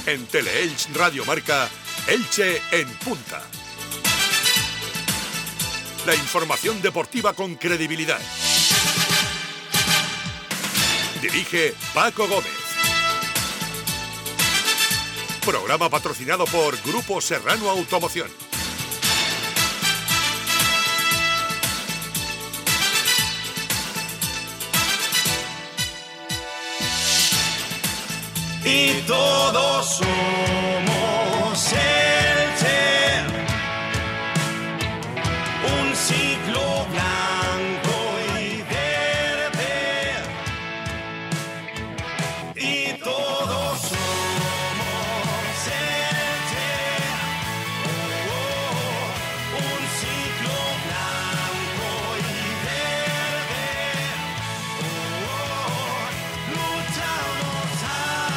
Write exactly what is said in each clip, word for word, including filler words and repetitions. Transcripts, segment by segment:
En Teleelch Radio Marca, Elche en punta. La información deportiva con credibilidad. Dirige Paco Gómez. Programa patrocinado por Grupo Serrano Automoción. Y todos somos Elche, un ciclo blanco y verde. Y todos somos Elche, oh, oh, un ciclo blanco y verde. Oh, oh, luchamos a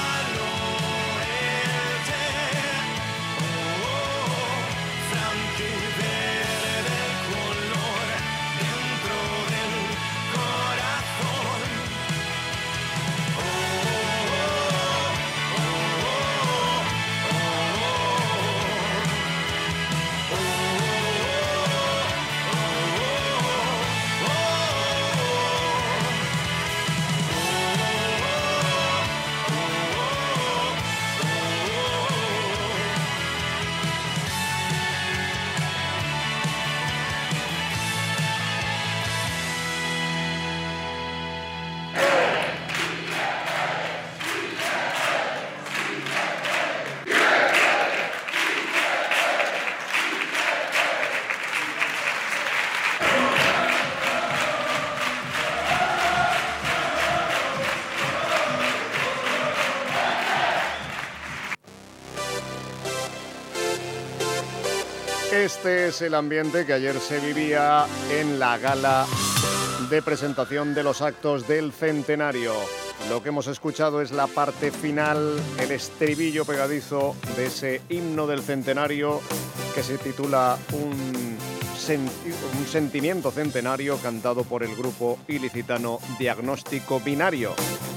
Este es el ambiente que ayer se vivía en la gala de presentación de los actos del centenario. Lo que hemos escuchado es la parte final, el estribillo pegadizo de ese himno del centenario que se titula Un, senti- un sentimiento centenario, cantado por el grupo ilicitano Diagnóstico Binario.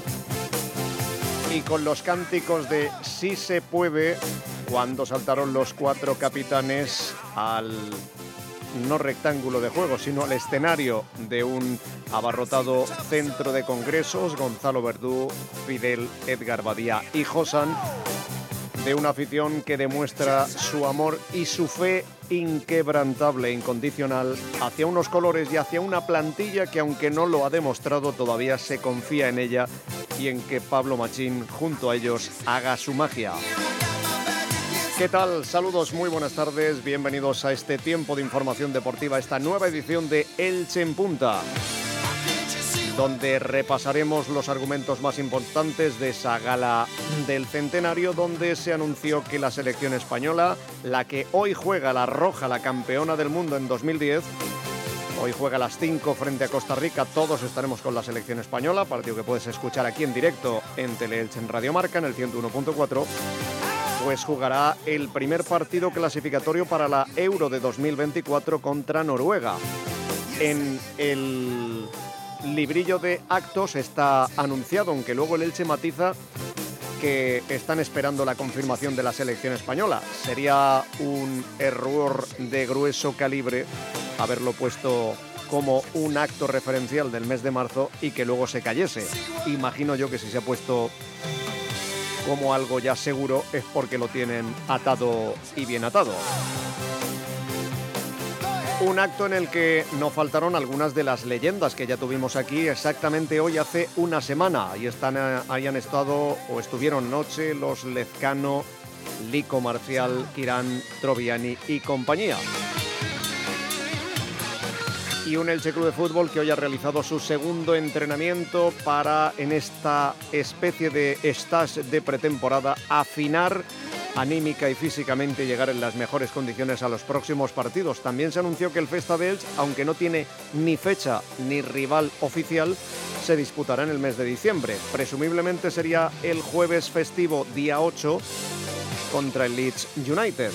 Y con los cánticos de Sí se puede, cuando saltaron los cuatro capitanes al no rectángulo de juego, sino al escenario de un abarrotado centro de congresos, Gonzalo Verdú, Fidel, Edgar Badía y Josan, de una afición que demuestra su amor y su fe inquebrantable, incondicional, hacia unos colores y hacia una plantilla que, aunque no lo ha demostrado, todavía se confía en ella y en que Pablo Machín, junto a ellos, haga su magia. ¿Qué tal? Saludos, muy buenas tardes, bienvenidos a este tiempo de información deportiva, esta nueva edición de Elche en Punta, donde repasaremos los argumentos más importantes de esa gala del centenario, donde se anunció que la selección española, la que hoy juega la roja, la campeona del mundo en dos mil diez, hoy juega a las cinco frente a Costa Rica. Todos estaremos con la selección española, partido que puedes escuchar aquí en directo en Teleelch en Radio Marca, en el ciento uno punto cuatro. Pues jugará el primer partido clasificatorio para la Euro de dos mil veinticuatro contra Noruega. En el librillo de actos está anunciado, aunque luego el Elche matiza que están esperando la confirmación de la selección española. Sería un error de grueso calibre haberlo puesto como un acto referencial del mes de marzo y que luego se cayese. Imagino yo que si se ha puesto como algo ya seguro es porque lo tienen atado y bien atado. Un acto en el que no faltaron algunas de las leyendas que ya tuvimos aquí exactamente hoy hace una semana. Ahí están, ahí han estado o estuvieron anoche los Lezcano, Lico Marcial, Kirán, Troviani y compañía. Y un Elche Club de Fútbol que hoy ha realizado su segundo entrenamiento para, en esta especie de stage de pretemporada, afinar anímica y físicamente, llegar en las mejores condiciones a los próximos partidos. También se anunció que el Festa de Elche, aunque no tiene ni fecha ni rival oficial, se disputará en el mes de diciembre. Presumiblemente sería el jueves festivo, día ocho, contra el Leeds United.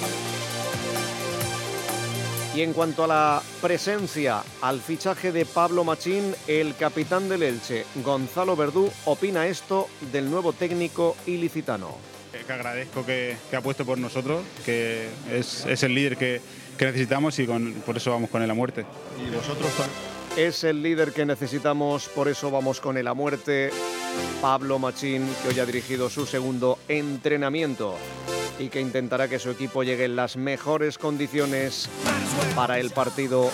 Y en cuanto a la presencia, al fichaje de Pablo Machín, el capitán del Elche, Gonzalo Verdú, opina esto del nuevo técnico ilicitano. Que agradezco que, que ha puesto por nosotros, que es, es el líder que, que necesitamos y con, por eso vamos con él a muerte. Y vosotros también. Es el líder que necesitamos, por eso vamos con él a muerte. Pablo Machín, que hoy ha dirigido su segundo entrenamiento y que intentará que su equipo llegue en las mejores condiciones para el partido,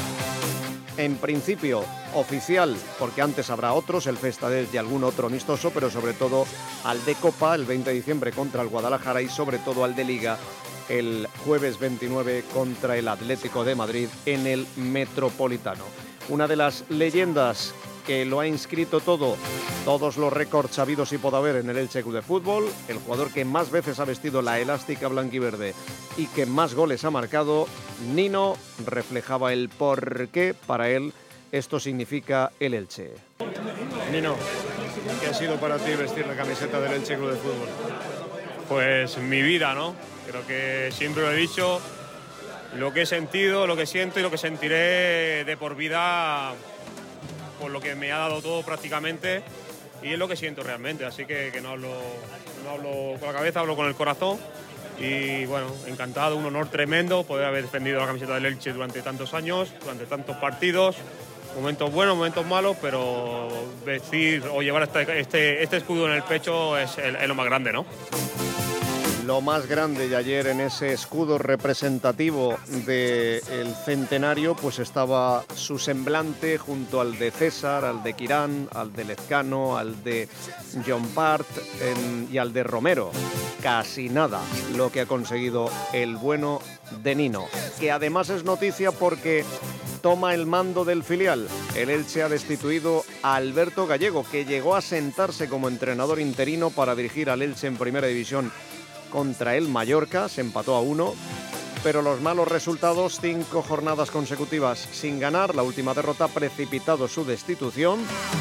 en principio oficial, porque antes habrá otros, el Festadés y algún otro amistoso, pero sobre todo al de Copa el veinte de diciembre contra el Guadalajara y sobre todo al de Liga el jueves veintinueve contra el Atlético de Madrid en el Metropolitano. Una de las leyendas que lo ha inscrito todo, todos los récords habidos y por haber en el Elche Club de Fútbol, el jugador que más veces ha vestido la elástica blanquiverde y que más goles ha marcado, Nino, reflejaba el por qué para él esto significa el Elche. Nino, ¿qué ha sido para ti vestir la camiseta del Elche Club de Fútbol? Pues mi vida, ¿no? Creo que siempre lo he dicho, lo que he sentido, lo que siento y lo que sentiré de por vida, por lo que me ha dado todo prácticamente, y es lo que siento realmente, así que, que no, hablo, no hablo con la cabeza, hablo con el corazón. Y bueno, encantado, un honor tremendo poder haber defendido la camiseta del Elche durante tantos años, durante tantos partidos, momentos buenos, momentos malos, pero vestir o llevar este, este, este escudo en el pecho es, el, es lo más grande, ¿no? Lo más grande, y ayer en ese escudo representativo del centenario pues estaba su semblante junto al de César, al de Quirán, al de Lezcano, al de John Part en, y al de Romero. Casi nada lo que ha conseguido el bueno de Nino, que además es noticia porque toma el mando del filial. El Elche ha destituido a Alberto Gallego, que llegó a sentarse como entrenador interino para dirigir al Elche en Primera División contra el Mallorca, se empató a uno, pero los malos resultados, cinco jornadas consecutivas sin ganar, la última derrota ha precipitado su destitución.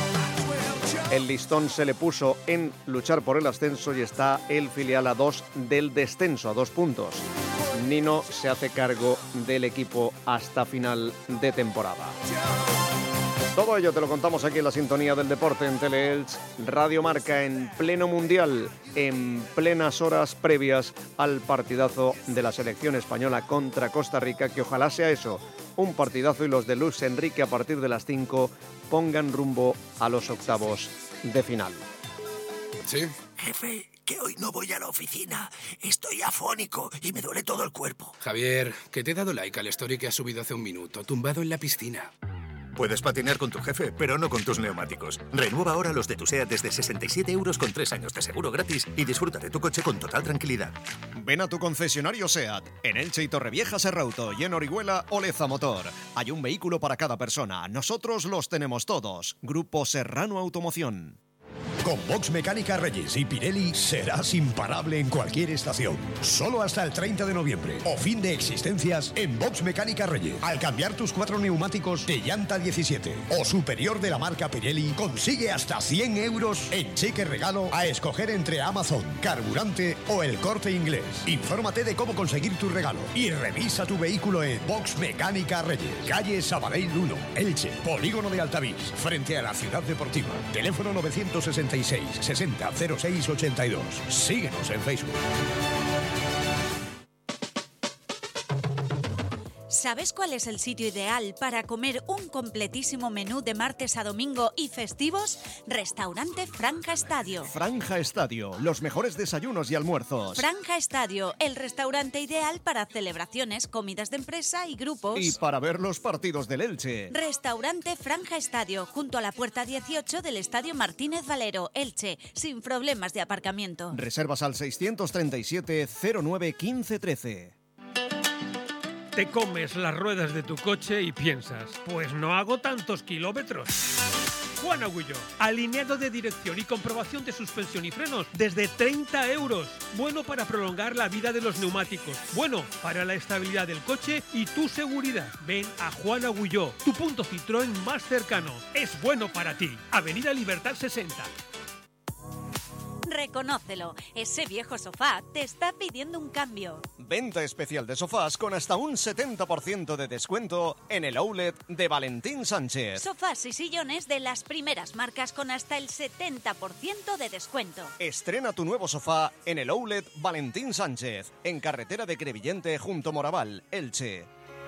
El listón se le puso en luchar por el ascenso y está el filial a dos del descenso, a dos puntos. Nino se hace cargo del equipo hasta final de temporada. Todo ello te lo contamos aquí en la sintonía del deporte en Teleelch Radio Marca, en pleno mundial, en plenas horas previas al partidazo de la selección española contra Costa Rica, que ojalá sea eso, un partidazo, y los de Luis Enrique a partir de las cinco pongan rumbo a los octavos de final. Sí. Jefe, que hoy no voy a la oficina. Estoy afónico y me duele todo el cuerpo. Javier, que te he dado like al story que has subido hace un minuto, tumbado en la piscina. Puedes patinar con tu jefe, pero no con tus neumáticos. Renueva ahora los de tu SEAT desde sesenta y siete euros con tres años de seguro gratis y disfruta de tu coche con total tranquilidad. Ven a tu concesionario SEAT, en Elche y Torrevieja Serrauto, y en Orihuela Oleza Motor. Hay un vehículo para cada persona. Nosotros los tenemos todos. Grupo Serrano Automoción. Con Box Mecánica Reyes y Pirelli serás imparable en cualquier estación. Solo hasta el treinta de noviembre. O fin de existencias en Box Mecánica Reyes. Al cambiar tus cuatro neumáticos de llanta diecisiete o superior de la marca Pirelli, consigue hasta cien euros en cheque regalo a escoger entre Amazon, Carburante o El Corte Inglés. Infórmate de cómo conseguir tu regalo y revisa tu vehículo en Box Mecánica Reyes. Calle Sabadell uno, Elche, Polígono de Altavix, frente a la Ciudad Deportiva. Teléfono novecientos sesenta y seis, sesenta, cero seis, ochenta y dos. Síguenos en Facebook. ¿Sabes cuál es el sitio ideal para comer un completísimo menú de martes a domingo y festivos? Restaurante Franja Estadio. Franja Estadio, los mejores desayunos y almuerzos. Franja Estadio, el restaurante ideal para celebraciones, comidas de empresa y grupos. Y para ver los partidos del Elche. Restaurante Franja Estadio, junto a la puerta dieciocho del Estadio Martínez Valero, Elche, sin problemas de aparcamiento. Reservas al seiscientos treinta y siete, cero nueve, quince, trece. Te comes las ruedas de tu coche y piensas, pues no hago tantos kilómetros. Juan Agüillo, alineado de dirección y comprobación de suspensión y frenos desde treinta euros. Bueno para prolongar la vida de los neumáticos. Bueno para la estabilidad del coche y tu seguridad. Ven a Juan Agüillo, tu punto Citroën más cercano. Es bueno para ti. Avenida Libertad sesenta. Reconócelo, ese viejo sofá te está pidiendo un cambio. Venta especial de sofás con hasta un setenta por ciento de descuento en el outlet de Valentín Sánchez. Sofás y sillones de las primeras marcas con hasta el setenta por ciento de descuento. Estrena tu nuevo sofá en el outlet Valentín Sánchez, en carretera de Crevillente junto Moraval, Elche.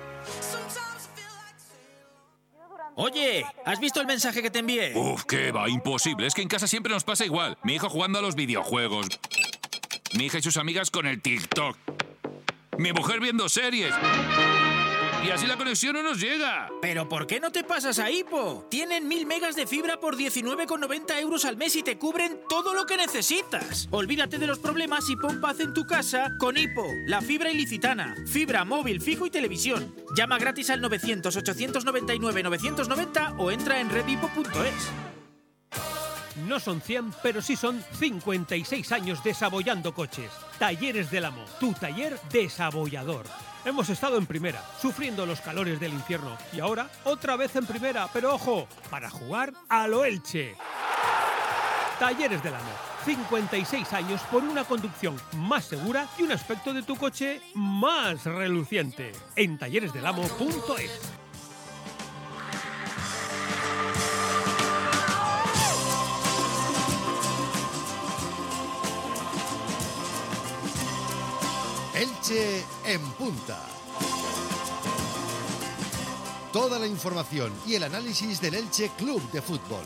Oye, ¿has visto el mensaje que te envié? Uf, qué va, imposible. Es que en casa siempre nos pasa igual. Mi hijo jugando a los videojuegos. Mi hija y sus amigas con el TikTok. Mi mujer viendo series. Y así la conexión no nos llega. ¿Pero por qué no te pasas a Hipo? Tienen mil megas de fibra por diecinueve con noventa euros al mes y te cubren todo lo que necesitas. Olvídate de los problemas y pon paz en tu casa con Hipo, la fibra ilicitana. Fibra, móvil, fijo y televisión. Llama gratis al novecientos, ochocientos noventa y nueve, novecientos noventa o entra en redhipo punto es. No son cien, pero sí son cincuenta y seis años desabollando coches. Talleres del Amo, tu taller desabollador. Hemos estado en primera, sufriendo los calores del infierno. Y ahora, otra vez en primera, pero ojo, para jugar a lo Elche. Talleres del Amo, cincuenta y seis años por una conducción más segura y un aspecto de tu coche más reluciente. En talleres del amo punto es. Elche en punta. Toda la información y el análisis del Elche Club de Fútbol.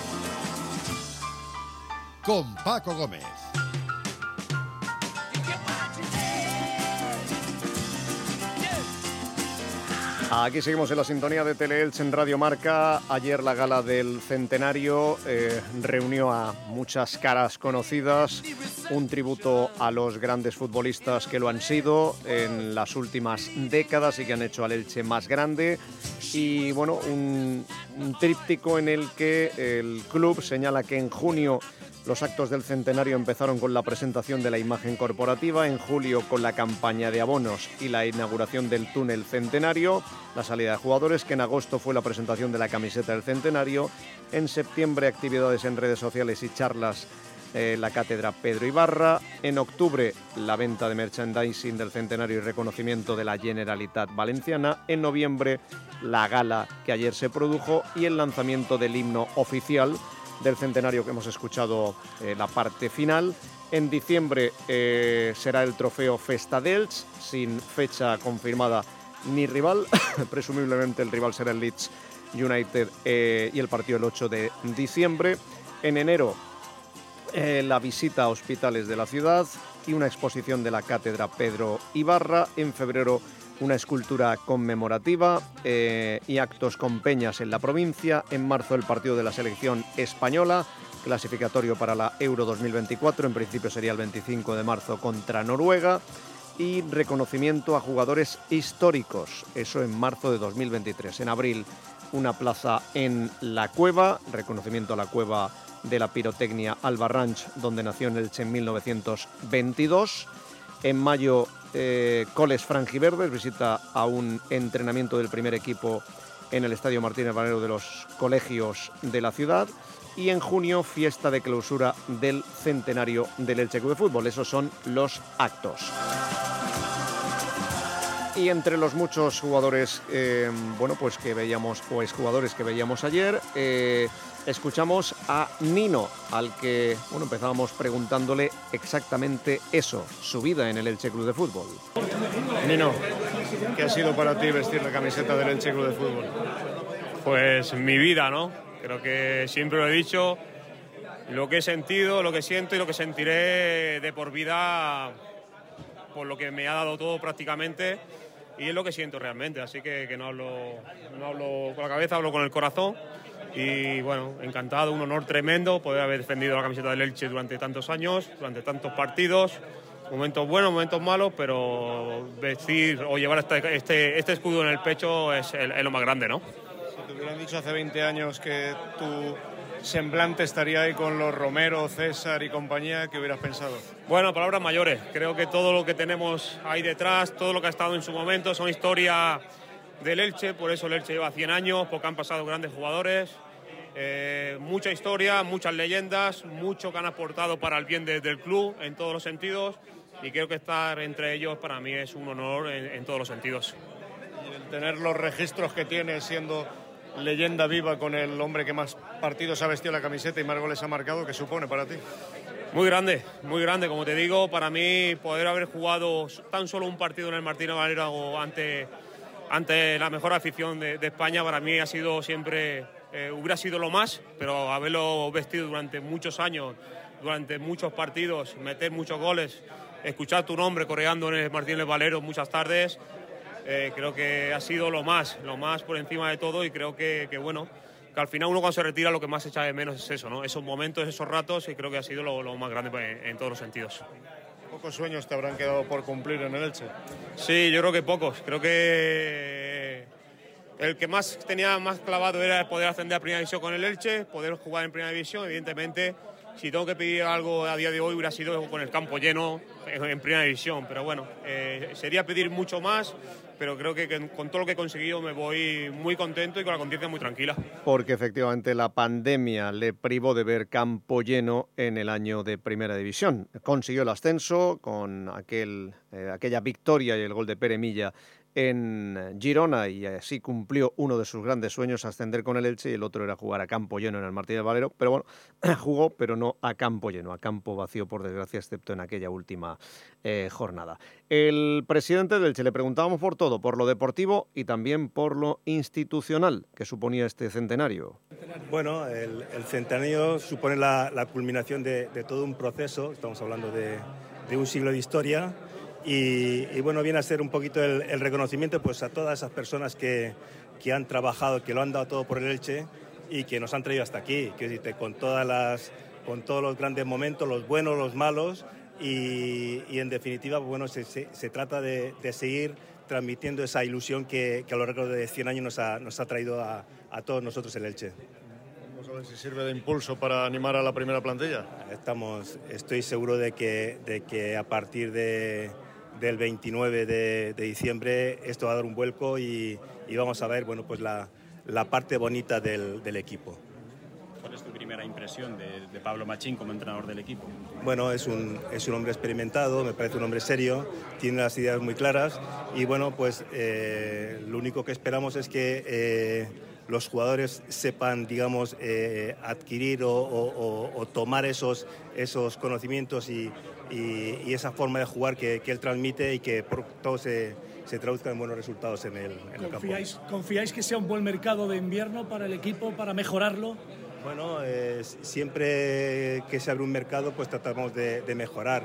Con Paco Gómez. Aquí seguimos en la sintonía de Teleelche en Radio Marca. Ayer la gala del centenario eh, reunió a muchas caras conocidas, un tributo a los grandes futbolistas que lo han sido en las últimas décadas y que han hecho al Elche más grande, y bueno, un, un tríptico en el que el club señala que en junio los actos del centenario empezaron con la presentación de la imagen corporativa, en julio con la campaña de abonos y la inauguración del túnel centenario, la salida de jugadores, que en agosto fue la presentación de la camiseta del centenario, en septiembre actividades en redes sociales y charlas en la cátedra Pedro Ibarra, en octubre la venta de merchandising del centenario y reconocimiento de la Generalitat Valenciana, en noviembre la gala que ayer se produjo y el lanzamiento del himno oficial del centenario, que hemos escuchado eh, la parte final. En diciembre eh, será el trofeo Festa d'Elx, sin fecha confirmada ni rival. Presumiblemente el rival será el Leeds United eh, y el partido el ocho de diciembre. En enero eh, la visita a hospitales de la ciudad y una exposición de la cátedra Pedro Ibarra. En febrero una escultura conmemorativa eh, y actos con peñas en la provincia. En marzo el partido de la selección española, clasificatorio para la Euro dos mil veinticuatro, en principio sería el veinticinco de marzo contra Noruega, y reconocimiento a jugadores históricos, eso en marzo de dos mil veintitrés. En abril una plaza en La Cueva, reconocimiento a la Cueva de la Pirotecnia Alba Ranch, donde nació en Elche en mil novecientos veintidós. En mayo eh, Coles Franjiverdes, visita a un entrenamiento del primer equipo en el Estadio Martínez Valero de los colegios de la ciudad. Y en junio, fiesta de clausura del centenario del Elche Club de Fútbol. Esos son los actos. Y entre los muchos jugadores, eh, bueno, pues que veíamos, o exjugadores que veíamos ayer, eh, escuchamos a Nino, al que, bueno, empezábamos preguntándole exactamente eso, su vida en el Elche Club de Fútbol. Nino, ¿qué ha sido para ti vestir la camiseta del Elche Club de Fútbol? Pues mi vida, ¿no? Creo que siempre lo he dicho, lo que he sentido, lo que siento y lo que sentiré de por vida, por lo que me ha dado todo prácticamente, y es lo que siento realmente, así que, que no, hablo, no hablo con la cabeza, hablo con el corazón. Y bueno, encantado, un honor tremendo poder haber defendido la camiseta del Elche durante tantos años, durante tantos partidos, momentos buenos, momentos malos, pero vestir o llevar este, este, este escudo en el pecho es, es lo más grande, ¿no? Si te hubieran dicho hace veinte años que tu semblante estaría ahí con los Romero, César y compañía, ¿qué hubieras pensado? Bueno, palabras mayores. Creo que todo lo que tenemos ahí detrás, todo lo que ha estado en su momento, son historias del Elche. Por eso el Elche lleva cien años, porque han pasado grandes jugadores. Eh, mucha historia, muchas leyendas, mucho que han aportado para el bien de, del club en todos los sentidos, y creo que estar entre ellos para mí es un honor en, en todos los sentidos. Y el tener los registros que tiene siendo leyenda viva con el hombre que más partidos ha vestido la camiseta y más goles ha marcado, ¿qué supone para ti? Muy grande, muy grande, como te digo, para mí poder haber jugado tan solo un partido en el Martínez Valero ante, ante la mejor afición de, de España, para mí ha sido siempre, eh, hubiera sido lo más, pero haberlo vestido durante muchos años, durante muchos partidos, meter muchos goles, escuchar tu nombre coreando en el Martínez Valero muchas tardes, eh, creo que ha sido lo más, lo más por encima de todo, y creo que, que bueno, que al final uno cuando se retira lo que más echa de menos es eso, ¿no? Esos momentos, esos ratos, y creo que ha sido lo, lo más grande en, en todos los sentidos. ¿Pocos sueños te habrán quedado por cumplir en el Elche? Sí, yo creo que pocos. Creo que el que más tenía más clavado era poder ascender a Primera División con el Elche, poder jugar en Primera División. Evidentemente, si tengo que pedir algo a día de hoy hubiera sido con el campo lleno en Primera División, pero bueno, eh, sería pedir mucho más, pero creo que, que con todo lo que he conseguido me voy muy contento y con la conciencia muy tranquila. Porque efectivamente la pandemia le privó de ver campo lleno en el año de Primera División. Consiguió el ascenso con aquel, eh, aquella victoria y el gol de Pere Milla en Girona, y así cumplió uno de sus grandes sueños, ascender con el Elche, y el otro era jugar a campo lleno en el Martínez Valero, pero bueno, jugó, pero no a campo lleno, a campo vacío, por desgracia, excepto en aquella última eh, jornada. El presidente del Elche le preguntábamos por todo, por lo deportivo y también por lo institucional que suponía este centenario. Bueno, el, el centenario supone la, la culminación de, de todo un proceso, estamos hablando de, de un siglo de historia. Y, y bueno, viene a ser un poquito el, el reconocimiento pues a todas esas personas que, que han trabajado, que lo han dado todo por el Elche y que nos han traído hasta aquí, que decirte, con todas las, con todos los grandes momentos, los buenos, los malos, y, y en definitiva, bueno, se, se, se trata de, de seguir transmitiendo esa ilusión que, que a lo largo de cien años nos ha, nos ha traído a, a todos nosotros el Elche. Vamos a ver si sirve de impulso para animar a la primera plantilla. Estamos, estoy seguro de que, de que a partir de del veintinueve de, de diciembre esto va a dar un vuelco y, y vamos a ver, bueno, pues la, la parte bonita del, del equipo. ¿Cuál es tu primera impresión de, de Pablo Machín como entrenador del equipo? Bueno, es un, es un hombre experimentado, me parece un hombre serio, tiene las ideas muy claras y bueno, pues eh, lo único que esperamos es que eh, los jugadores sepan, digamos, eh, adquirir o, o, o, o tomar esos, esos conocimientos y Y, y esa forma de jugar que, que él transmite y que por todo se, se traduzca en buenos resultados en el, en el campo. ¿Confiáis que sea un buen mercado de invierno para el equipo, para mejorarlo? Bueno, eh, siempre que se abre un mercado pues tratamos de, de mejorar.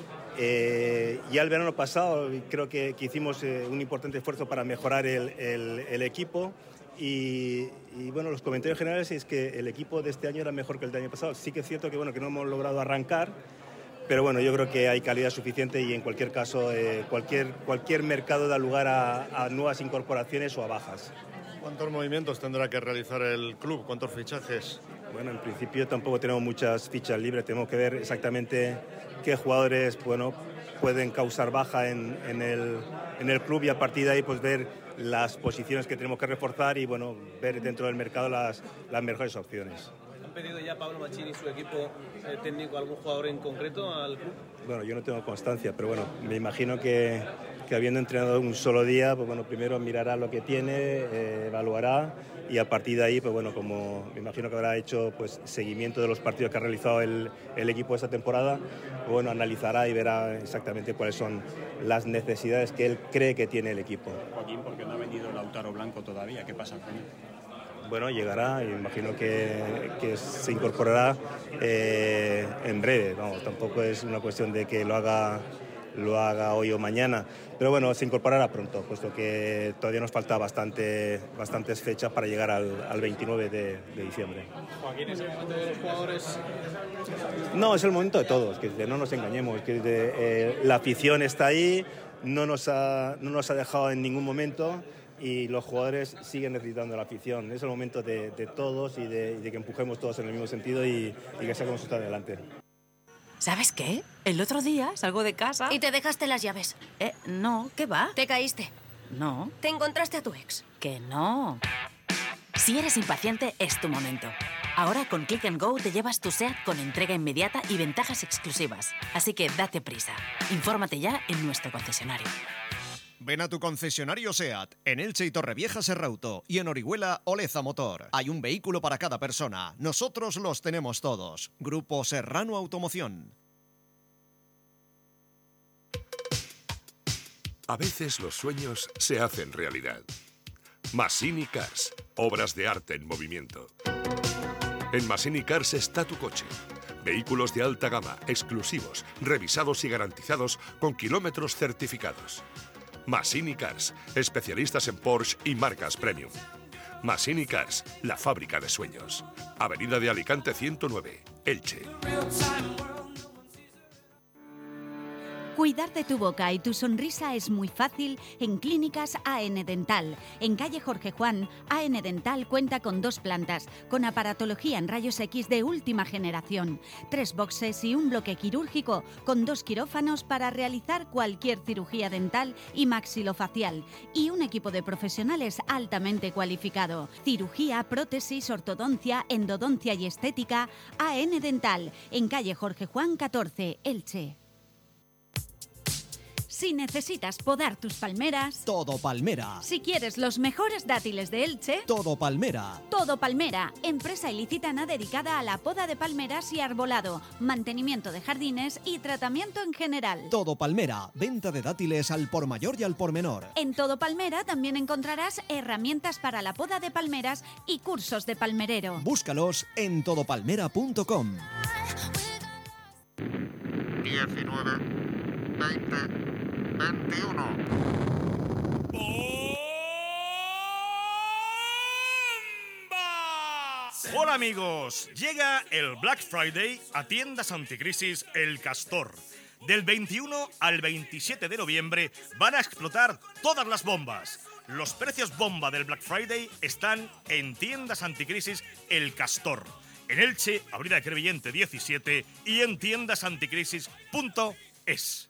Eh, ya el verano pasado creo que, que hicimos eh, un importante esfuerzo para mejorar el, el, el equipo. Y, y bueno, los comentarios generales es que el equipo de este año era mejor que el del año pasado. Sí que es cierto que, bueno, que no hemos logrado arrancar, pero bueno, yo creo que hay calidad suficiente y en cualquier caso eh, cualquier, cualquier mercado da lugar a, a nuevas incorporaciones o a bajas. ¿Cuántos movimientos tendrá que realizar el club? ¿Cuántos fichajes? Bueno, en principio tampoco tenemos muchas fichas libres, tenemos que ver exactamente qué jugadores, bueno, pueden causar baja en, en, el, en el club y a partir de ahí pues ver las posiciones que tenemos que reforzar y bueno, ver dentro del mercado las, las mejores opciones. ¿Han pedido ya Pablo Machín y su equipo eh, técnico algún jugador en concreto al club? Bueno, yo no tengo constancia, pero bueno, me imagino que, que habiendo entrenado un solo día, pues bueno, primero mirará lo que tiene, eh, evaluará y a partir de ahí, pues bueno, como me imagino que habrá hecho pues seguimiento de los partidos que ha realizado el, el equipo esta temporada, pues bueno, analizará y verá exactamente cuáles son las necesidades que él cree que tiene el equipo. Joaquín, ¿por qué no ha venido Lautaro Blanco todavía? ¿Qué pasa con él? Bueno, llegará, imagino que, que se incorporará eh, en breve. Vamos, tampoco es una cuestión de que lo haga, lo haga hoy o mañana, pero bueno, se incorporará pronto, puesto que todavía nos falta bastante, bastantes fechas para llegar al, al veintinueve de, de diciembre. Joaquín, ¿es el momento de los jugadores? No, es el momento de todos, que no nos engañemos, que eh, la afición está ahí, no nos ha, no nos ha dejado en ningún momento. Y los jugadores siguen necesitando la afición. Es el momento de, de todos y de, de que empujemos todos en el mismo sentido y, y que saquemos esto adelante. ¿Sabes qué? El otro día salgo de casa... ¿Y te dejaste las llaves? Eh, no, ¿qué va? ¿Te caíste? No. ¿Te encontraste a tu ex? Que no. Si eres impaciente, es tu momento. Ahora con Click and Go te llevas tu SEAT con entrega inmediata y ventajas exclusivas. Así que date prisa. Infórmate ya en nuestro concesionario. Ven a tu concesionario SEAT, en Elche y Torrevieja Serrauto, y en Orihuela Oleza Motor. Hay un vehículo para cada persona. Nosotros los tenemos todos. Grupo Serrano Automoción. A veces los sueños se hacen realidad. Massini Cars, obras de arte en movimiento. En Massini Cars está tu coche. Vehículos de alta gama, exclusivos, revisados y garantizados con kilómetros certificados. Massini Cars, especialistas en Porsche y marcas premium. Massini Cars, la fábrica de sueños. Avenida de Alicante ciento nueve, Elche. Cuidar de tu boca y tu sonrisa es muy fácil en Clínicas A N Dental. En calle Jorge Juan, A N Dental cuenta con dos plantas, con aparatología en rayos X de última generación, tres boxes y un bloque quirúrgico, con dos quirófanos para realizar cualquier cirugía dental y maxilofacial, y un equipo de profesionales altamente cualificado. Cirugía, prótesis, ortodoncia, endodoncia y estética. A N Dental, en calle Jorge Juan catorce, Elche. Si necesitas podar tus palmeras... Todo Palmera. Si quieres los mejores dátiles de Elche... Todo Palmera. Todo Palmera, empresa ilicitana dedicada a la poda de palmeras y arbolado, mantenimiento de jardines y tratamiento en general. Todo Palmera, venta de dátiles al por mayor y al por menor. En Todo Palmera también encontrarás herramientas para la poda de palmeras y cursos de palmerero. Búscalos en todo palmera punto com. diecinueve, veinte, veintiuno. Hola amigos, llega el Black Friday a tiendas anticrisis El Castor. Del veintiuno al veintisiete de noviembre van a explotar todas las bombas. Los precios bomba del Black Friday están en tiendas anticrisis El Castor. En Elche, Avenida Crevillente diecisiete y en tiendas anticrisis punto es.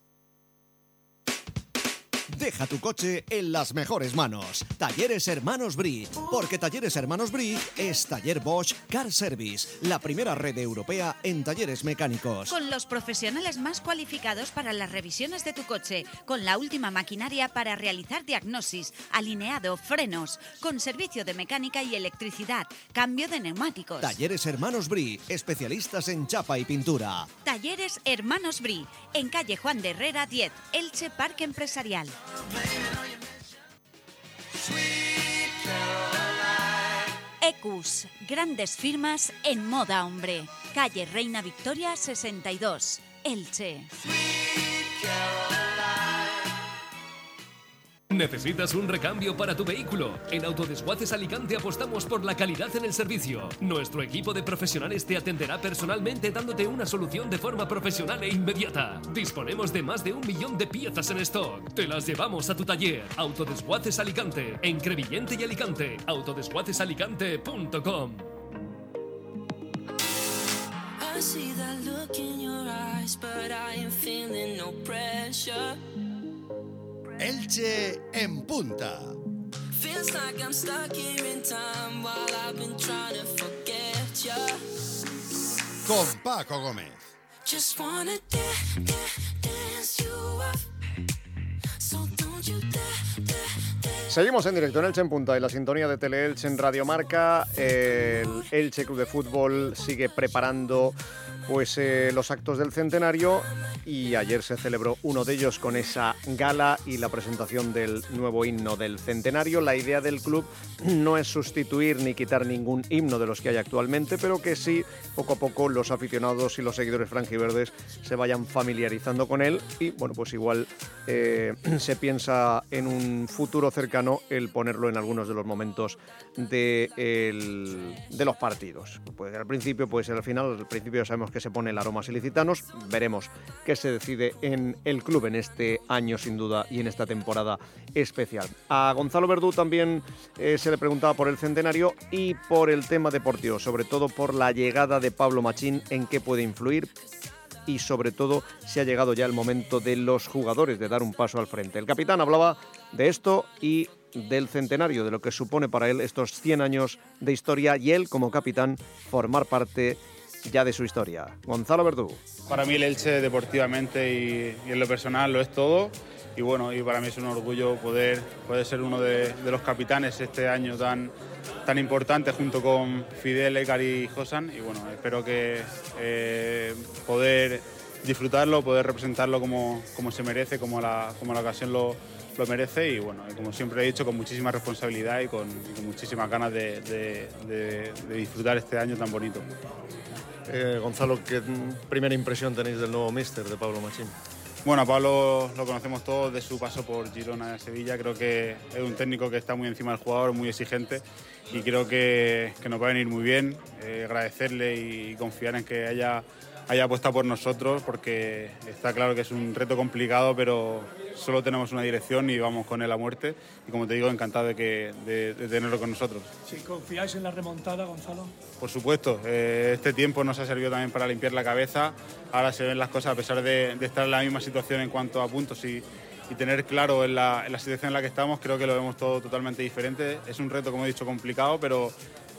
Deja tu coche en las mejores manos. Talleres Hermanos Brie. Porque Talleres Hermanos Brie es Taller Bosch Car Service, la primera red europea en talleres mecánicos. Con los profesionales más cualificados para las revisiones de tu coche, con la última maquinaria para realizar diagnosis, alineado, frenos, con servicio de mecánica y electricidad, cambio de neumáticos. Talleres Hermanos Brie, especialistas en chapa y pintura. Talleres Hermanos Brie, en calle Juan de Herrera diez, Elche Parque Empresarial. Ecus, grandes firmas en moda hombre. Calle Reina Victoria sesenta y dos, Elche. ¿Necesitas un recambio para tu vehículo? En Autodesguaces Alicante apostamos por la calidad en el servicio. Nuestro equipo de profesionales te atenderá personalmente dándote una solución de forma profesional e inmediata. Disponemos de más de un millón de piezas en stock. Te las llevamos a tu taller. Autodesguaces Alicante, en Crevillente y Alicante. autodesguaces alicante punto com. I see that look in your eyes, but I am feeling no pressure. Elche en punta. Feels like I'm stuck here in time while I've been trying to forget you. Con Paco Gómez. Just wanna dance, dance you up. So don't you dare, dare, dare. Seguimos en directo en Elche en punta y la sintonía de Teleelche en Radio Marca. El Elche Club de Fútbol sigue preparando pues eh, los actos del centenario y ayer se celebró uno de ellos con esa gala y la presentación del nuevo himno del centenario. La idea del club no es sustituir ni quitar ningún himno de los que hay actualmente, pero que sí, poco a poco los aficionados y los seguidores franjiverdes se vayan familiarizando con él y, bueno, pues igual eh, se piensa en un futuro cercano el ponerlo en algunos de los momentos de, el, de los partidos. Puede ser al principio, puede ser al final. Al principio ya sabemos que se pone el aromas ilicitanos. Veremos qué se decide en el club en este año, sin duda, y en esta temporada especial. A Gonzalo Verdú también eh, se le preguntaba por el centenario y por el tema deportivo, sobre todo por la llegada de Pablo Machín, en qué puede influir y sobre todo si ha llegado ya el momento de los jugadores de dar un paso al frente. El capitán hablaba de esto y del centenario, de lo que supone para él estos cien años de historia y él, como capitán, formar parte ya de su historia. Gonzalo Verdú. Para mí el Elche deportivamente y, y en lo personal lo es todo. Y bueno, y para mí es un orgullo poder, poder ser uno de, de los capitanes este año tan, tan importante junto con Fidel, Ekar y Josan. Y bueno, espero que eh, poder disfrutarlo, poder representarlo como, como se merece, como la, como la ocasión lo, lo merece. Y bueno, y como siempre he dicho, con muchísima responsabilidad y con, y con muchísimas ganas de, de, de, de disfrutar este año tan bonito. Eh, Gonzalo, ¿qué primera impresión tenéis del nuevo míster, de Pablo Machín? Bueno, a Pablo lo conocemos todos de su paso por Girona y Sevilla. Creo que es un técnico que está muy encima del jugador, muy exigente, y creo que, que nos va a venir muy bien. Eh, agradecerle y confiar en que haya, haya apostado por nosotros, porque está claro que es un reto complicado, pero solo tenemos una dirección y vamos con él a muerte. Y como te digo, encantado de, que, de, de tenerlo con nosotros. ¿Sí confiáis en la remontada, Gonzalo? Por supuesto, eh, este tiempo nos ha servido también para limpiar la cabeza. Ahora se ven las cosas, a pesar de, de estar en la misma situación en cuanto a puntos y, y tener claro en la, en la situación en la que estamos, creo que lo vemos todo totalmente diferente. Es un reto, como he dicho, complicado, pero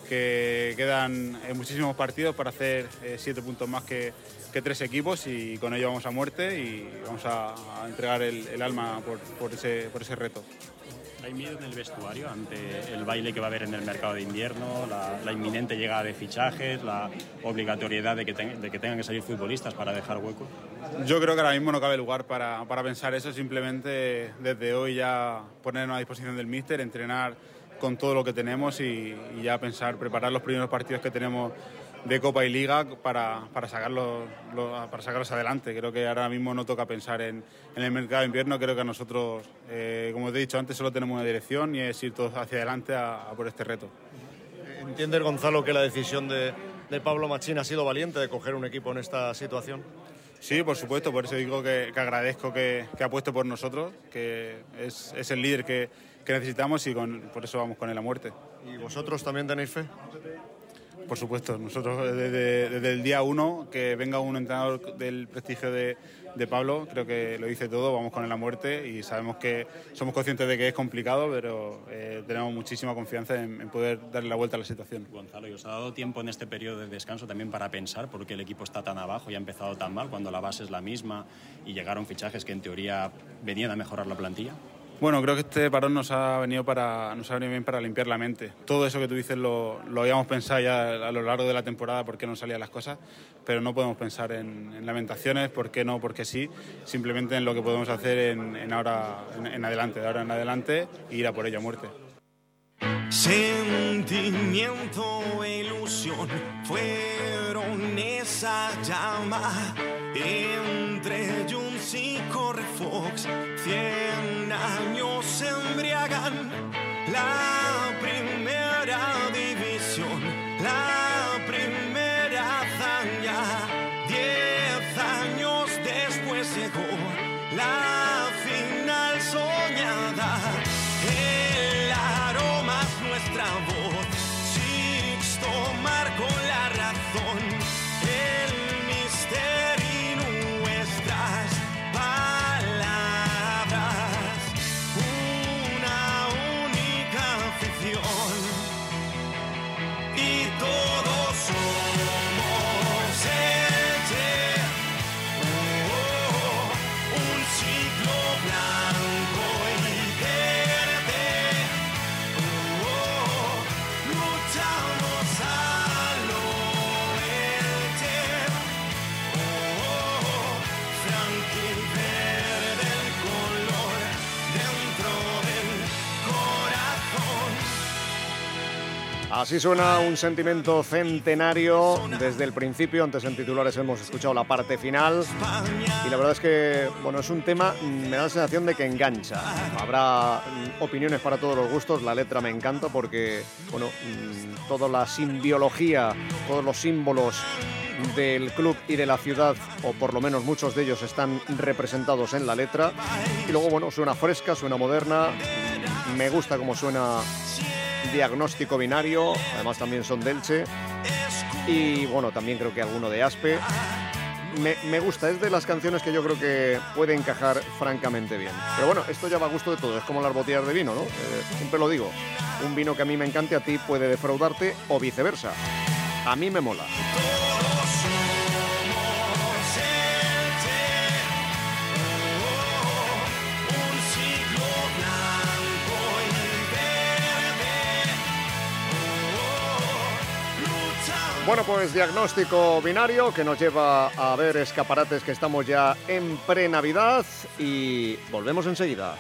que quedan eh, muchísimos partidos para hacer eh, siete puntos más que, que tres equipos, y con ello vamos a muerte y vamos a, a entregar el, el alma por, por, ese, por ese reto. ¿Hay miedo en el vestuario ante el baile que va a haber en el mercado de invierno, la, la inminente llegada de fichajes, la obligatoriedad de que, ten, de que tengan que salir futbolistas para dejar hueco? Yo creo que ahora mismo no cabe lugar para, para pensar eso, simplemente desde hoy ya ponernos a disposición del míster, entrenar con todo lo que tenemos y, y ya pensar, preparar los primeros partidos que tenemos de Copa y Liga para, para, sacarlos, los, para sacarlos adelante. Creo que ahora mismo no toca pensar en, en el mercado de invierno. Creo que a nosotros, eh, como te he dicho antes, solo tenemos una dirección y es ir todos hacia adelante a, a por este reto. ¿Entiendes, Gonzalo, que la decisión de, de Pablo Machín ha sido valiente de coger un equipo en esta situación? Sí, por supuesto, por eso digo que, que agradezco que, que apueste por nosotros, que es, es el líder que, que necesitamos y con, por eso vamos con él a muerte. ¿Y vosotros también tenéis fe? Por supuesto, nosotros desde, desde el día uno, que venga un entrenador del prestigio de, de Pablo, creo que lo dice todo, vamos con él a muerte y sabemos que somos conscientes de que es complicado, pero eh, tenemos muchísima confianza en, en poder darle la vuelta a la situación. Gonzalo, ¿y os ha dado tiempo en este periodo de descanso también para pensar por qué el equipo está tan abajo y ha empezado tan mal cuando la base es la misma y llegaron fichajes que en teoría venían a mejorar la plantilla? Bueno, creo que este parón nos ha venido para nos ha venido bien para limpiar la mente. Todo eso que tú dices lo, lo habíamos pensado ya a lo largo de la temporada, por qué no salían las cosas, pero no podemos pensar en, en lamentaciones, por qué no, por qué sí, simplemente en lo que podemos hacer en, en ahora en, en adelante, de ahora en adelante, e ir a por ello a muerte. Sentimiento e ilusión fueron esa llama entre Junts y Correfox. Cien años se embriagan la primera división, la primera hazaña. Diez años después llegó la final soñada. El aroma es nuestra voz, Sixto marcó la razón, el misterio y nuestras palabras, una única afición y todos somos Elche, oh, oh, un ciclo blanco y verde. Luchamos a lo Elche, oh, oh, franquiverde el color dentro del corazón. Así suena un sentimiento centenario desde el principio. Antes en titulares hemos escuchado la parte final y la verdad es que, bueno, es un tema, me da la sensación de que engancha. Habrá mm, opiniones para todos los gustos. La letra me encanta porque, bueno, mm, toda la simbiología, todos los símbolos del club y de la ciudad, o por lo menos muchos de ellos, están representados en la letra. Y luego, bueno, suena fresca, suena moderna. Me gusta cómo suena Diagnóstico Binario, además también son de Elche. Y bueno, también creo que alguno de Aspe. me, me gusta, es de las canciones que yo creo que puede encajar francamente bien. Pero bueno, esto ya va a gusto de todo, es como las botellas de vino, ¿no? Eh, siempre lo digo, un vino que a mí me encante a ti puede defraudarte o viceversa. A mí me mola. Bueno, pues diagnóstico binario que nos lleva a ver escaparates, que estamos ya en pre-Navidad y volvemos enseguida.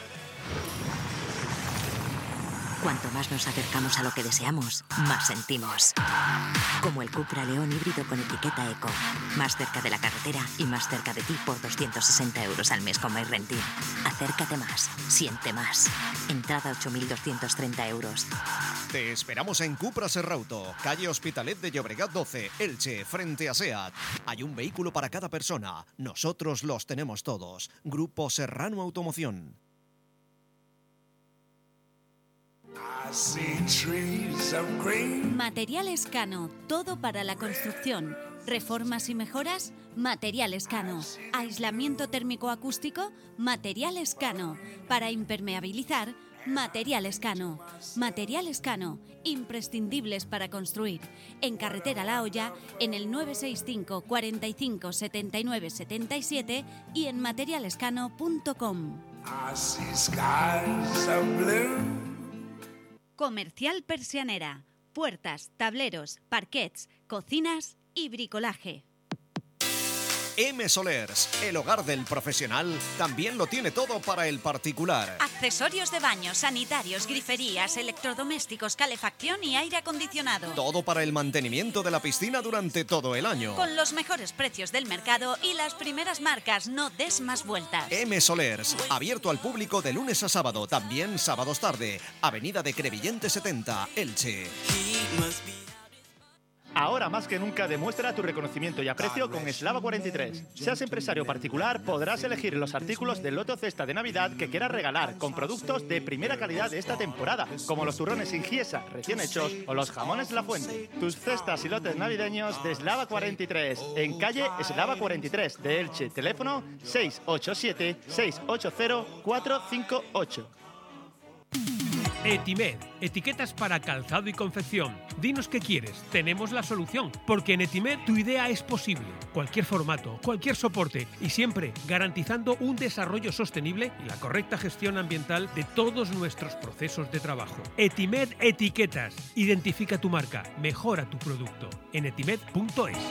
Cuanto más nos acercamos a lo que deseamos, más sentimos. Como el Cupra León híbrido con etiqueta Eco. Más cerca de la carretera y más cerca de ti por doscientos sesenta euros al mes con MyRenting. Acércate más, siente más. Entrada ocho mil doscientos treinta euros. Te esperamos en Cupra Serrauto, calle Hospitalet de Llobregat doce, Elche, frente a SEAT. Hay un vehículo para cada persona. Nosotros los tenemos todos. Grupo Serrano Automoción. Materiales Cano, todo para la construcción. Reformas y mejoras, Materiales Cano. Aislamiento térmico acústico, Materiales Cano. Para impermeabilizar, Materiales Cano. Materiales Cano, imprescindibles para construir. En Carretera La Hoya, en el nueve seis cinco, cuarenta y cinco, setenta y nueve, setenta y siete y en materialescano punto com. Comercial Persianera. Puertas, tableros, parquets, cocinas y bricolaje. M Solers, el hogar del profesional, también lo tiene todo para el particular. Accesorios de baño, sanitarios, griferías, electrodomésticos, calefacción y aire acondicionado. Todo para el mantenimiento de la piscina durante todo el año. Con los mejores precios del mercado y las primeras marcas, no des más vueltas. M Solers, abierto al público de lunes a sábado, también sábados tarde. Avenida de Crevillente setenta, Elche. Ahora más que nunca demuestra tu reconocimiento y aprecio con Eslava cuarenta y tres. Seas empresario particular, podrás elegir los artículos del loto cesta de Navidad que quieras regalar con productos de primera calidad de esta temporada, como los turrones sin giesa recién hechos o los jamones La Fuente. Tus cestas y lotes navideños de Eslava cuarenta y tres, en calle Eslava cuarenta y tres de Elche, teléfono seis ocho siete, seis ocho cero, cuatro cinco ocho. Etimed, etiquetas para calzado y confección. Dinos qué quieres, tenemos la solución, porque en Etimed tu idea es posible. Cualquier formato, cualquier soporte y siempre garantizando un desarrollo sostenible y la correcta gestión ambiental de todos nuestros procesos de trabajo. Etimed Etiquetas. Identifica tu marca, mejora tu producto. En etimed punto es.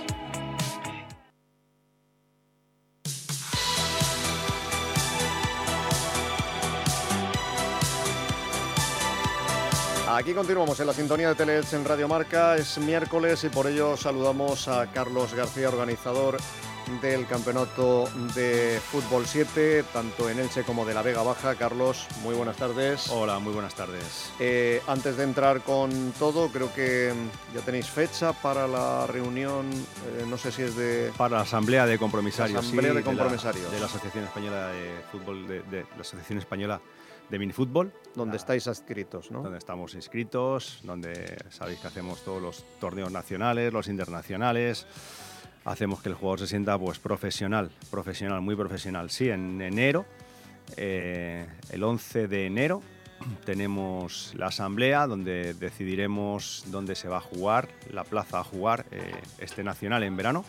Aquí continuamos en la sintonía de Teleelch en Radio Marca. Es miércoles y por ello saludamos a Carlos García, organizador del Campeonato de Fútbol siete, tanto en Elche como de la Vega Baja. Carlos, muy buenas tardes. Hola, muy buenas tardes. Eh, antes de entrar con todo, creo que ya tenéis fecha para la reunión, eh, no sé si es de... Para la Asamblea de Compromisarios. La Asamblea sí, de Compromisarios. De la, de la Asociación Española de Fútbol, de, de la Asociación Española de Minifútbol. Donde la, estáis inscritos, ¿no? Donde estamos inscritos, donde sabéis que hacemos todos los torneos nacionales, los internacionales. Hacemos que el jugador se sienta pues profesional, profesional, muy profesional. Sí, en enero, eh, el once de enero, tenemos la asamblea donde decidiremos dónde se va a jugar, la plaza a jugar eh, este nacional en verano.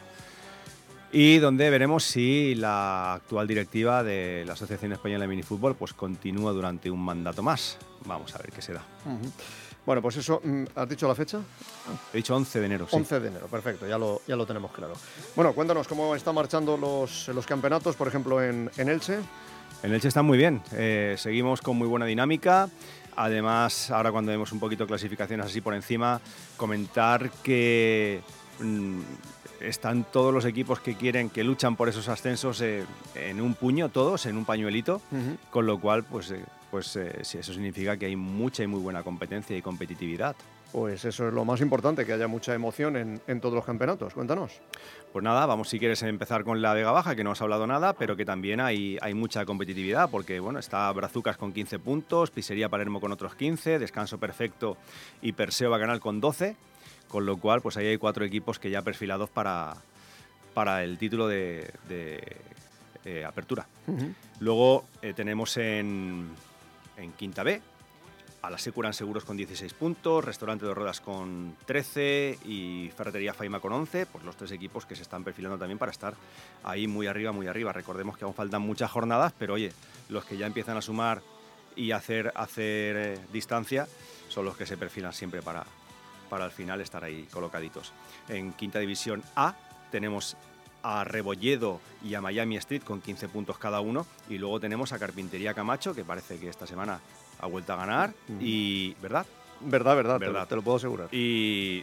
Y donde veremos si la actual directiva de la Asociación Española de Minifútbol pues continúa durante un mandato más. Vamos a ver qué se da. Uh-huh. Bueno, pues eso, ¿has dicho la fecha? He dicho once de enero, sí. once de enero, perfecto, ya lo, ya lo tenemos claro. Bueno, cuéntanos cómo están marchando los, los campeonatos, por ejemplo, en, en Elche. En Elche están muy bien, eh, seguimos con muy buena dinámica. Además, ahora cuando vemos un poquito clasificaciones así por encima, comentar que mmm, están todos los equipos que quieren, que luchan por esos ascensos eh, en un puño, todos, en un pañuelito, uh-huh. Con lo cual, pues... Eh, pues eh, sí, eso significa que hay mucha y muy buena competencia y competitividad. Pues eso es lo más importante, que haya mucha emoción en, en todos los campeonatos. Cuéntanos. Pues nada, vamos si quieres empezar con la Vega Baja, que no has hablado nada, pero que también hay, hay mucha competitividad, porque bueno, está Brazucas con quince puntos, Pizzería Palermo con otros quince, Descanso Perfecto y Perseo Bacanal con doce, con lo cual pues ahí hay cuatro equipos que ya perfilados para... para el título de, de eh, Apertura. Ujú. Luego eh, tenemos en, en Quinta B a la Securan Seguros con dieciséis puntos, Restaurante de Ruedas con trece y Ferretería Faima con once, pues los tres equipos que se están perfilando también para estar ahí muy arriba, muy arriba. Recordemos que aún faltan muchas jornadas, pero oye, los que ya empiezan a sumar y hacer, hacer eh, distancia son los que se perfilan siempre para, para al final estar ahí colocaditos. En Quinta División A tenemos a Rebolledo y a Miami Street con quince puntos cada uno, y luego tenemos a Carpintería Camacho, que parece que esta semana ha vuelto a ganar, y ¿verdad? Verdad, verdad, verdad. Te, lo, te lo puedo asegurar. Y,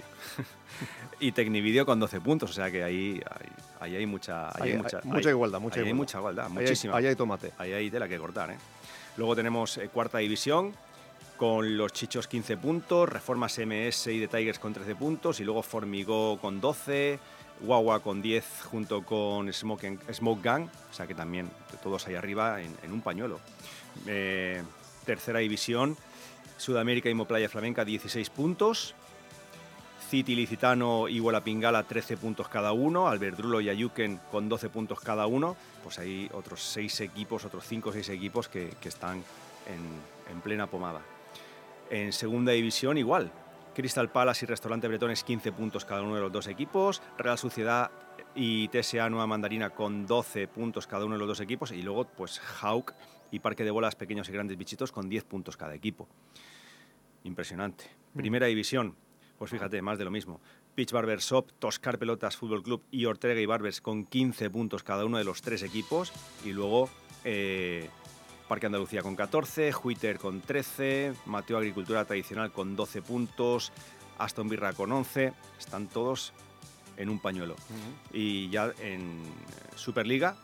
y Tecnivideo con doce puntos, o sea que ahí, ahí, ahí hay mucha, ahí Hay- hay mucha, hay mucha ahí- igualdad, mucha ahí hay igualdad. mucha igualdad, Ahí hay- muchísima. ahí hay tomate. Ahí hay tela que cortar, ¿eh? Luego tenemos eh, Cuarta División con los Chichos quince puntos, Reformas M S y The Tigers con trece puntos, y luego Formigó con doce, Guagua con diez junto con Smoke, and- Smoke Gang, o sea que también todos ahí arriba en, en un pañuelo. Eh, tercera División, Sudamérica y Moplaya Flamenca dieciséis puntos, City Licitano y Huelapingala trece puntos cada uno, Alberdrulo y Ayuken con doce puntos cada uno, pues hay otros seis equipos, otros cinco o seis equipos que, que están en, en plena pomada. En segunda división igual, Crystal Palace y Restaurante Bretones quince puntos cada uno de los dos equipos, Real Sociedad y T S A Nueva Mandarina con doce puntos cada uno de los dos equipos, y luego pues Hawk y Parque de Bolas Pequeños y Grandes Bichitos con diez puntos cada equipo. Impresionante. Primera división, pues fíjate, más de lo mismo. Pitch Barber Shop, Toscar Pelotas Fútbol Club y Ortega y Barbers con quince puntos cada uno de los tres equipos, y luego eh, Parque Andalucía con catorce, Juiter con trece, Mateo Agricultura Tradicional con doce puntos, Aston Birra con once, están todos en un pañuelo. Y ya en Superliga,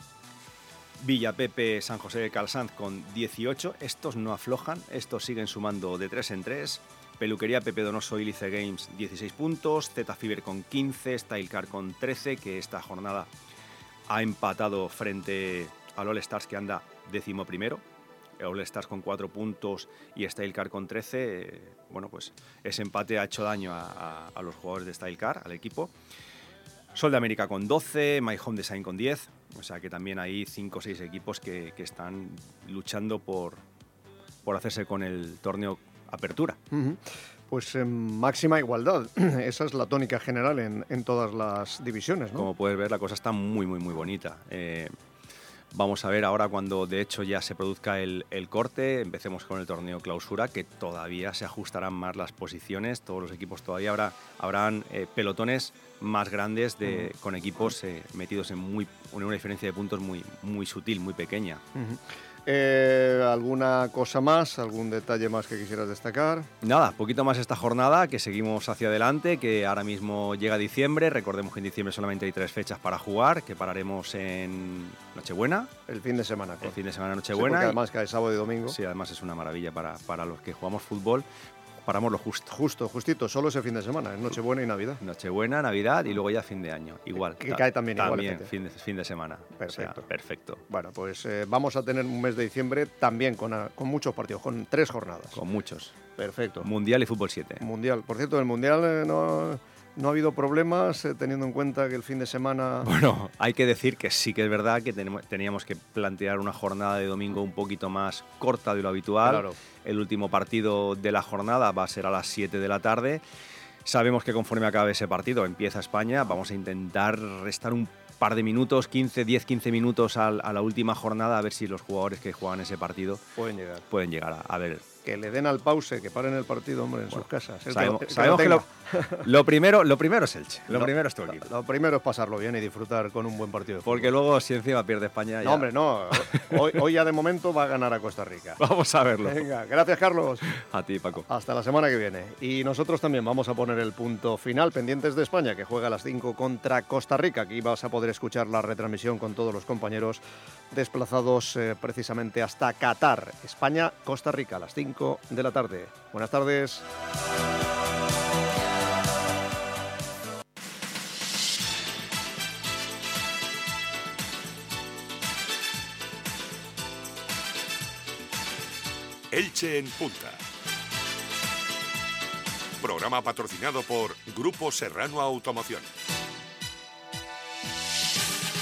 Villa Pepe San José de Calsanz con dieciocho, estos no aflojan, estos siguen sumando de tres en tres. Peluquería Pepe Donoso y Lice Games dieciséis puntos, Z Fiber con quince, Stylecar con trece, que esta jornada ha empatado frente al All Stars, que anda décimo primero. All Stars con cuatro puntos y Stylecar con trece. Eh, bueno, pues ese empate ha hecho daño a, a, a los jugadores de Stylecar, al equipo. Sol de América con doce, My Home Design con diez, o sea que también hay cinco o seis equipos que, que están luchando por, por hacerse con el torneo Apertura. Ujú. Pues en máxima igualdad. Esa es la tónica general en, en todas las divisiones, ¿no? Como puedes ver, la cosa está muy, muy, muy bonita. Eh, vamos a ver ahora cuando de hecho ya se produzca el, el corte, empecemos con el torneo Clausura, que todavía se ajustarán más las posiciones, todos los equipos todavía habrá, habrán eh, pelotones más grandes de, con equipos eh, metidos en, muy, en una diferencia de puntos muy, muy sutil, muy pequeña. Ujú. Eh, ¿Alguna cosa más? ¿Algún detalle más que quisieras destacar? Nada, poquito más esta jornada, que seguimos hacia adelante, que ahora mismo llega diciembre. Recordemos que en diciembre solamente hay tres fechas para jugar, que pararemos en Nochebuena. El fin de semana. El fin de semana Sí, Nochebuena. porque y- además cae sábado y domingo. Sí, además es una maravilla para, para los que jugamos fútbol. Paramos lo justo. Justo, justito, solo ese fin de semana, es Nochebuena y Navidad. Nochebuena, Navidad y luego ya fin de año. Igual. Que Ta- cae también igual, También, efectivamente. fin de, fin de semana. Perfecto. O sea, perfecto. Bueno, pues eh, vamos a tener un mes de diciembre también con, a- con muchos partidos, con tres jornadas. Con muchos. Perfecto. Mundial y fútbol siete. Mundial. Por cierto, el Mundial eh, no, no ha habido problemas, eh, teniendo en cuenta que el fin de semana... Bueno, hay que decir que sí que es verdad que tenemos, teníamos que plantear una jornada de domingo un poquito más corta de lo habitual. Claro. El último partido de la jornada va a ser a las siete de la tarde. Sabemos que conforme acabe ese partido empieza España. Vamos a intentar restar un par de minutos, quince, diez, quince minutos al- a la última jornada, a ver si los jugadores que juegan ese partido Pueden llegar. pueden llegar a, a ver. Que le den al pause, que paren el partido, hombre, en sus casas. El Sabemos, que, el que sabemos lo que lo, tenga. lo primero, lo primero es Elche. Lo Lo- primero es tu equipo. Lo primero es pasarlo bien y disfrutar con un buen partido de fútbol. Porque luego, si encima pierde España, ya... No, hombre, no. Hoy, hoy ya de momento va a ganar a Costa Rica. Vamos a verlo. Venga, gracias, Carlos. A ti, Paco. Hasta la semana que viene. Y nosotros también vamos a poner el punto final, pendientes de España, que juega a las cinco contra Costa Rica. Aquí vas a poder escuchar la retransmisión con todos los compañeros desplazados eh, precisamente hasta Qatar. España, Costa Rica, a las cinco de la tarde. Buenas tardes. Elche en Punta. Programa patrocinado por Grupo Serrano Automoción.